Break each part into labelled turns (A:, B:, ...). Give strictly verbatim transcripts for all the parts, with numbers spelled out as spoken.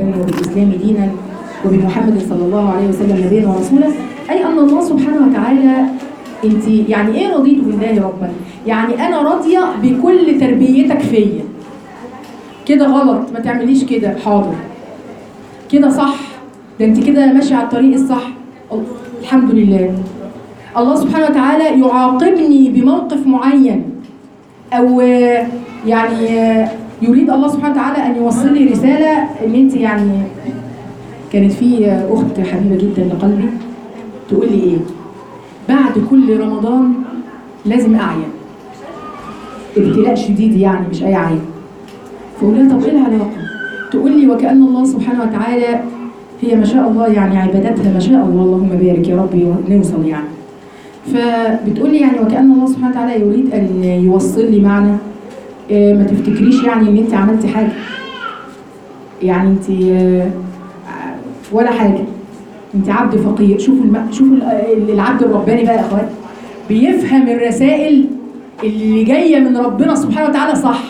A: ربا وبالإسلام دينا وبمحمد صلى الله عليه وسلم نبيا ورسولا، أي أن الله سبحانه وتعالى، أنت يعني إيه رضيت بالله ربا؟ يعني أنا راضية بكل تربيتك فيا. كده غلط، ما تعمليش كده، حاضر. كده صح، ده أنت كده ماشية على الطريق الصح، الحمد لله. الله سبحانه وتعالى يعاقبني بموقف معين، أو يعني يريد الله سبحانه وتعالى أن يوصل لي رسالة إن أنت يعني. كانت في أخت حبيبة جدا لقلبي تقول لي إيه؟ بعد كل رمضان لازم أعيا، ابتلاء شديد يعني مش أي عين. فقول لها طب إيه العلاقة؟ تقول لي وكأن الله سبحانه وتعالى، هي ما شاء الله يعني عبادتها ما شاء الله، اللهم بارك يا ربي نوصل يعني. فبتقول لي يعني وكأن الله سبحانه وتعالى يريد أن يوصل لي معنى، إيه ما تفتكريش يعني إن أنت عملتي حاجة، يعني أنت ولا حاجة، أنت عبد فقير. شوفوا الم... شوفوا العبد الرباني بقى يا أخوات، بيفهم الرسائل اللي جاية من ربنا سبحانه وتعالى صح.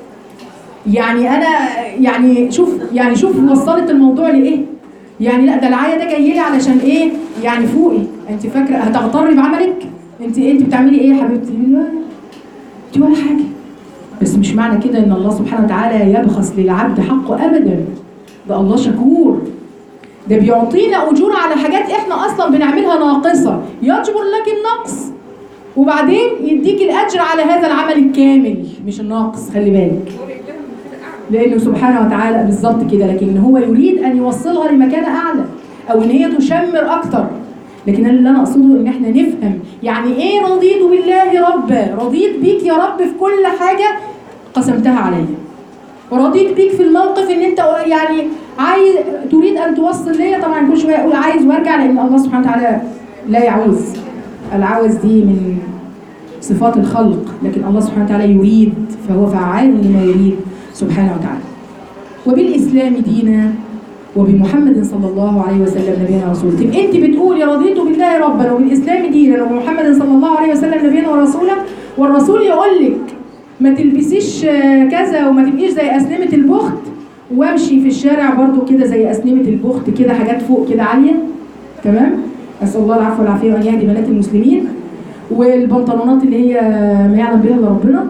A: يعني أنا يعني شوف يعني شوف وصلت الموضوع لإيه؟ يعني لا ده العيا ده جاي لي علشان إيه؟ يعني فوقي، أنت فاكرة هتغتري بعملك؟ أنت إيه أنت بتعملي إيه يا حبيبتي؟ أنت ولا حاجة. بس مش معنى كده إن الله سبحانه وتعالى يبخس للعبد حقه أبداً. ده الله شكور، ده بيعطينا أجور على حاجات إحنا أصلاً بنعملها ناقصة، يجبر لك النقص وبعدين يديك الأجر على هذا العمل الكامل مش الناقص. خلي بالك، لأنه سبحانه وتعالى بالظبط كده، لكن هو يريد أن يوصلها لمكان أعلى أو إن هي تشمر أكتر. لكن اللي أنا أقصده إن إحنا نفهم يعني إيه رضيت بالله ربا. رضيت بيك يا رب في كل حاجة قسمتها عليا، ورضيت بيك في الموقف إن أنت يعني عايز تريد أن توصل ليا. طبعا كل شوية أقول عايز وأرجع، لأن الله سبحانه وتعالى لا يعوز. العوز دي من صفات الخلق، لكن الله سبحانه وتعالى يريد، فهو فعال لما يريد سبحانه وتعالى. وبالإسلام دينا وبمحمد صلى الله عليه وسلم نبينا ورسولا. تبقى انت بتقولي رضيت بالله ربا وبالإسلام دينا وبمحمد صلى الله عليه وسلم نبينا ورسولا، والرسول يقول لك ما تلبسيش كذا وما تبقيش زي أسنمة البخت، وامشي في الشارع برضو كده زي أسنمة البخت كده، حاجات فوق كده عالية، تمام؟ أسأل الله العفو والعافية وأن يهدي بنات المسلمين. والبنطلونات اللي هي ما يعلم بها الا ربنا.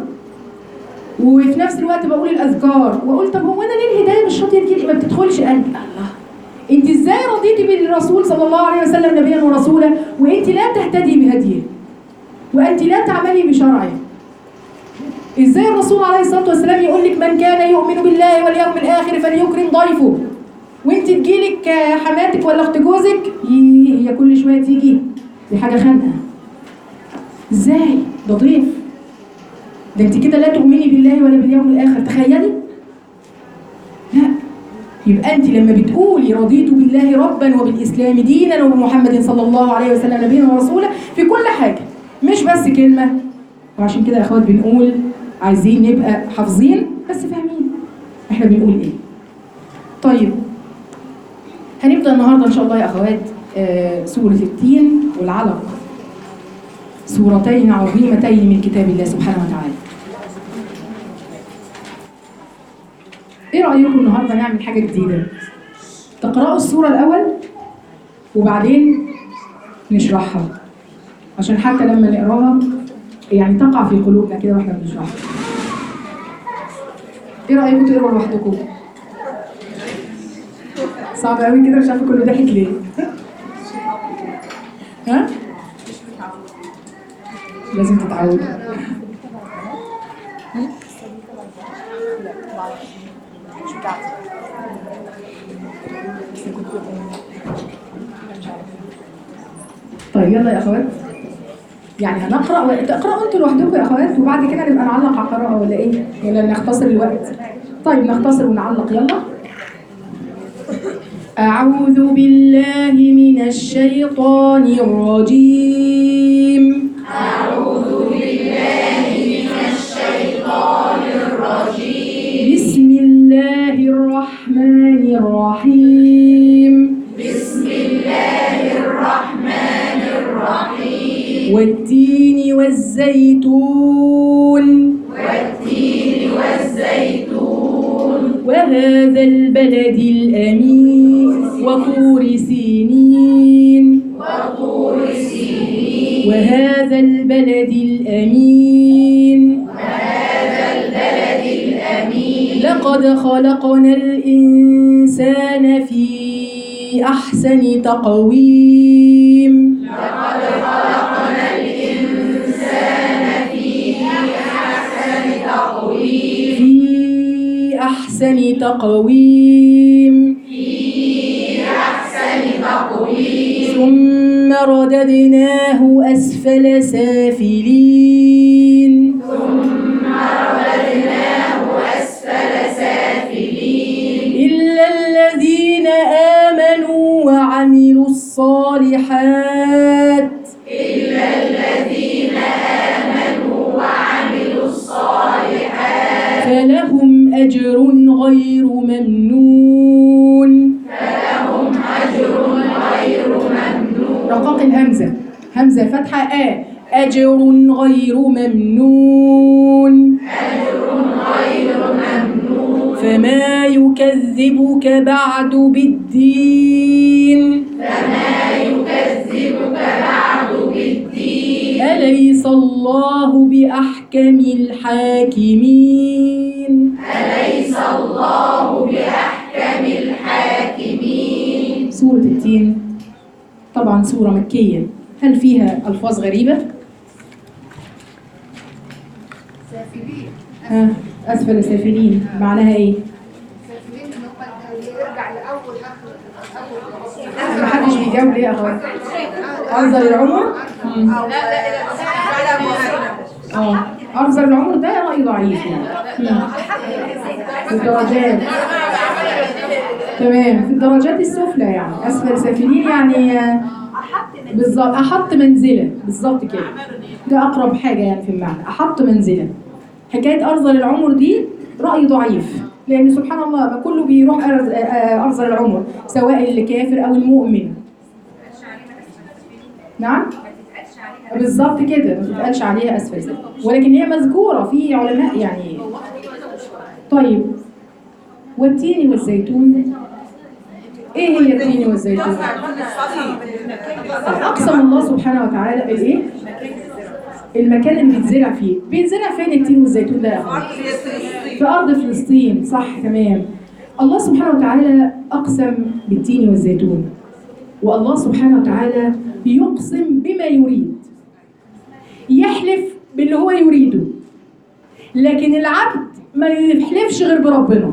A: وفي نفس الوقت بقول الاذكار، واقول طب هو انا ليه الهدايه مش راضيه تجيلي، ما بتدخلش قلبي؟ الله، انت ازاي رضيتي بالرسول صلى الله عليه وسلم نبيا ورسولا وانت لا تهتدي بهديه وانت لا تعملي بشرعه؟ ازاي الرسول عليه الصلاه والسلام يقول لك من كان يؤمن بالله واليوم الاخر فليكرم ضيفه، وانت تجيلك حماتك ولا اخت جوزك هي كل شويه تيجي، دي حاجه خانقه. ازاي؟ ده ضيف، ده انت كده لا تؤمني بالله ولا باليوم الاخر، تخيلي. لا، يبقى انت لما بتقولي رضيت بالله ربا وبالاسلام دينا وبمحمد صلى الله عليه وسلم نبيا ورسولا في كل حاجه، مش بس كلمه. وعشان كده يا اخوات بنقول عايزين نبقى حافظين بس فاهمين احنا بنقول ايه. طيب هنبدا النهارده ان شاء الله يا اخوات آه سوره التين والعلق، سورتين عظيمتين من كتاب الله سبحانه وتعالى. ايه رأيكم النهارده نعمل حاجة جديدة؟ تقرأوا السورة الأول وبعدين نشرحها، عشان حتى لما نقراها يعني تقع في قلوبنا كده واحنا بنشرحها. ايه رأيكم تقروا لوحدكم؟ صعب قوي كده، مش عارفة كله ضحك ليه؟ ها؟ لازم تتعود. طيب يلا يا اخوات، يعني هنقرا وتقراوا انتوا لوحدكم يا اخوات، وبعد كده نبقى نعلق على القراءه ولا ايه؟ ولا نختصر الوقت؟ طيب نختصر ونعلق. يلا. أعوذ بالله من الشيطان الرجيم.
B: أعوذ بالله من الشيطان الرجيم.
A: بسم الله الرحمن الرحيم.
B: بسم الله الرحمن الرحيم.
A: والتين والزيتون.
B: والتين والزيتون.
A: وهذا البلد الأمين وطور سينين
B: وطور سينين
A: وهذا البلد الأمين
B: وهذا البلد الأمين
A: لقد خلقنا الإنسان في أحسن تقويم
B: لقد خلقنا الإنسان في أحسن تقويم
A: في أحسن تقويم
B: في أحسن تقويم
A: ثم رددناه أسفل سافلين
B: ثم رددناه أسفل سافلين
A: إلا الذين آمنوا وعملوا الصالحات
B: إلا الذين آمنوا وعملوا الصالحات
A: فلهم أجر غير ممنون
B: فلهم أجر غير ممنون.
A: رقاق الهمزة همزة فتحة آ أجر غير ممنون
B: أجر غير ممنون.
A: فما يكذبك بعد بالدين
B: فما يكذبك بعد بالدين
A: أليس الله بأحكم الحاكمين
B: أليس الله بأحكم الحاكمين.
A: سورة التين طبعا سورة مكية، هل فيها ألفاظ غريبة؟
C: سافلين
A: ها أسفل سافلين معناها إيه؟
C: سافلين ان هم يرجع لاول اخر اول
A: محدش بيجاوب ليه يا أخوان؟ أرذل العمر؟ مم.
C: لا لا لا
A: اه أرذل العمر ده رأي ضعيف يعني. مم. في الدرجات تمام في الدرجات السفلى يعني أسفل سافلين يعني آه، بالظبط أحط منزلة بالظبط كده، ده أقرب حاجة يعني في المعنى أحط منزلة. حكاية أرذل العمر دي رأي ضعيف، لأن سبحان الله ما كله بيروح أرذ- آه، أرذل العمر سواء الكافر أو المؤمن. نعم بالظبط كده ما تتقالش عليها أسفل سافلين، ولكن هي مذكورة في علماء يعني. طيب والتين والزيتون، ايه هي التين والزيتون؟ اقسم الله سبحانه وتعالى الايه؟ المكان اللي بيتزرع فيه، بيتزرع فين التين والزيتون ده يا اخوان؟ في ارض فلسطين، صح تمام. الله سبحانه وتعالى اقسم بالتين والزيتون، والله سبحانه وتعالى يقسم بما يريد، يحلف باللي هو يريده، لكن العبد ما يحلفش غير بربنا.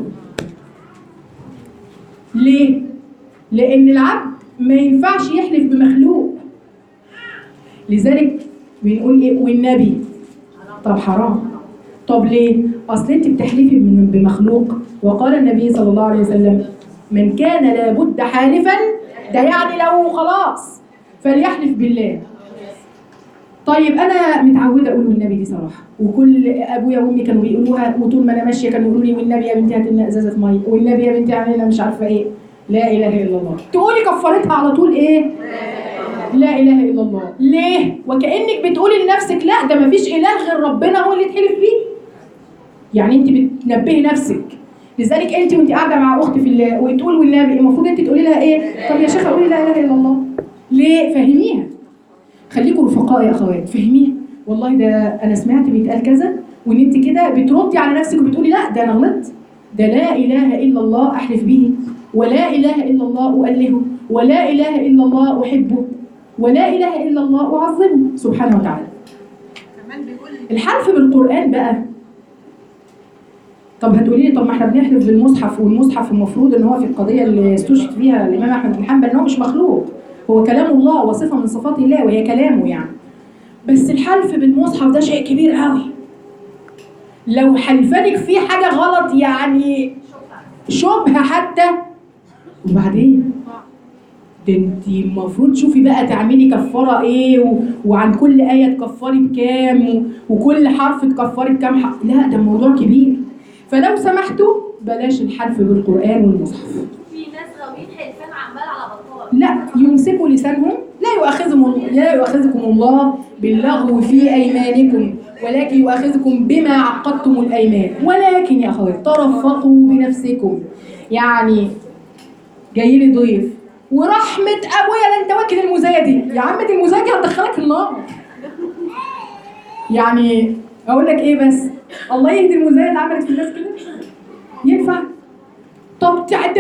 A: ليه؟ لأن العبد ما ينفعش يحلف بمخلوق، لذلك بنقول إيه؟ والنبي. طب حرام. طب ليه؟ أصل أنت بتحلفي من- بمخلوق، وقال النبي صلى الله عليه وسلم من كان لابد حالفا، ده يعني لو خلاص فليحلف بالله. طيب انا متعوده اقول والنبي دي صراحه، وكل ابويا وامي كانوا بيقولوها، وطول ما انا ماشيه كانوا يقولوا لي والنبي يا بنتي هات لنا ازازه ميه، والنبي يا بنتي اعملي لنا مش عارفه ايه. لا اله الا الله، تقولي كفارتها على طول ايه؟ لا اله الا الله. ليه؟ وكانك بتقولي لنفسك لا ده مفيش اله غير ربنا هو اللي تحلف بيه. يعني انت بتنبهي نفسك. لذلك انت وانت قاعده مع اختي في الله وتقول والنبي، المفروض انت تقولي لها ايه؟ طب يا شيخه قولي لا اله الا الله. ليه؟ فهميها. خليكم رفقاء يا اخوات، فهميها. والله ده انا سمعت بيتقال كذا، وان انت كده بتردي على نفسك وبتقولي لا ده انا غلطت، ده لا اله الا الله احلف به، ولا اله الا الله اؤلهه، ولا اله الا الله احبه، ولا اله الا الله اعظمه سبحانه وتعالى.
C: كمان بيقول
A: الحلف بالقران بقى، طب هتقولي لي طب ما احنا بنحلف بالمصحف، والمصحف المفروض ان هو في القضيه اللي استشهد فيها الامام احمد بن حنبل ان هو مش مخلوق، هو كلام الله وصفه من صفات الله وهي كلامه يعني. بس الحلف بالمصحف ده شيء كبير قوي، لو حلفانك فيه حاجه غلط يعني شبهه حتى، وبعدين ده انت المفروض تشوفي بقى تعملي كفاره ايه، و... وعن كل ايه تكفري بكام، و... وكل حرف تكفري بكام حرف. لا ده الموضوع كبير، فلو سمحتوا بلاش الحلف بالقران والمصحف.
D: في ناس غاويين حلفان عمال على بطال.
A: لا يمسكوا لسانهم، لا يؤاخذهم لا يؤاخذكم الله باللغو في ايمانكم ولكن يؤاخذكم بما عقدتم الايمان، ولكن يا اخوات ترفقوا بنفسكم. يعني جاي لي ضيف ورحمه ابويا ده انت واكل المزايه دي، يا عم دي المزايه دي هتدخلك النار. يعني اقول لك ايه بس، الله يهدي المزايه اللي عملت في الناس كده، ينفع؟ طب تعد